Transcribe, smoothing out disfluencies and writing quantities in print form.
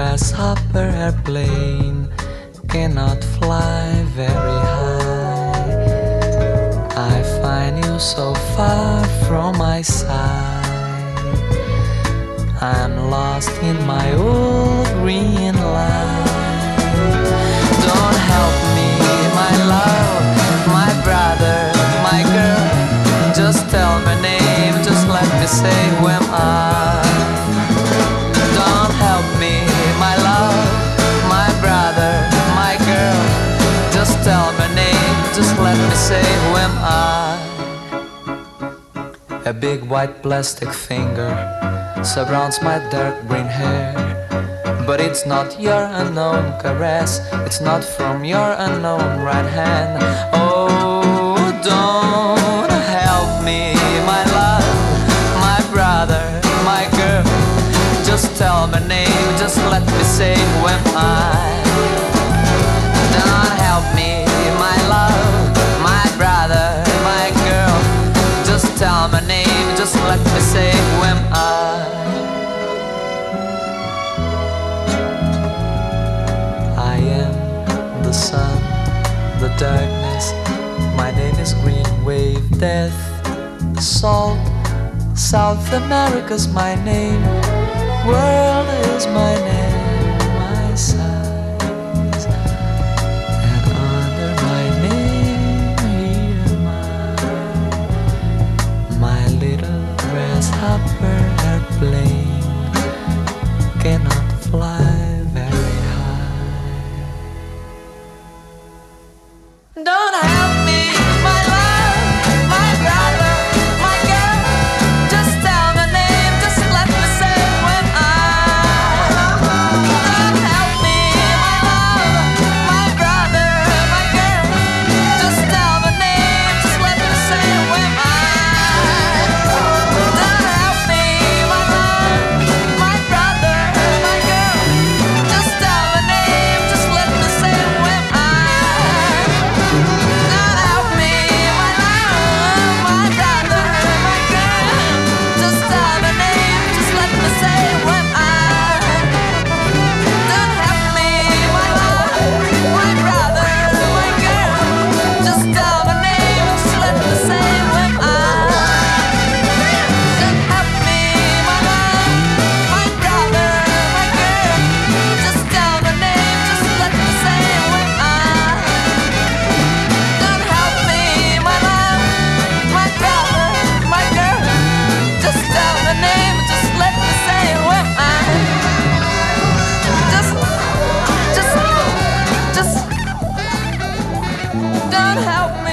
grasshopper airplane cannot fly very high. I find you so far from my side. I'm lost in my old green light. Don't help me, my love, my brother, my girl. Just tell my name, just let me say who am I. Don't help me, my love, my brother, my girl. Just tell my name, just let me say who am I. A big white plastic finger surrounds my dark green hair, but it's not your unknown caress, it's not from your unknown right hand. Oh, don't help me, my love, my brother, my girl. Just tell my name, just let me say who am I. Don't help me, my love, my brother, my girl. Just tell my name, just let me say who am I. I am the sun, the darkness. My name is Green Wave Death. Salt, South America's my name. World is my name, my size. And under my name, here am I. My little grasshopper airplane cannot fly very high. Don't help me, my love, my brother, my girl. Just tell my name, just let me say who am I. Don't help me, my love, my brother, my girl. Just tell my name, just let me say who am I. Don't help me, my love, my brother, my girl. Just tell my name, just let me say who am I. Don't help me, my love, my brother, my girl. Just tell my name, just let me say who am I. Don't help me, my love, my brother, my girl. Just tell my name, just let me say who am I. Don't help me, my love, my brother, my girl. Just tell my name, just let me say who am I. Don't help me, my love, my brother, my girl. Just tell my name, just let me say who am I. Just don't help me.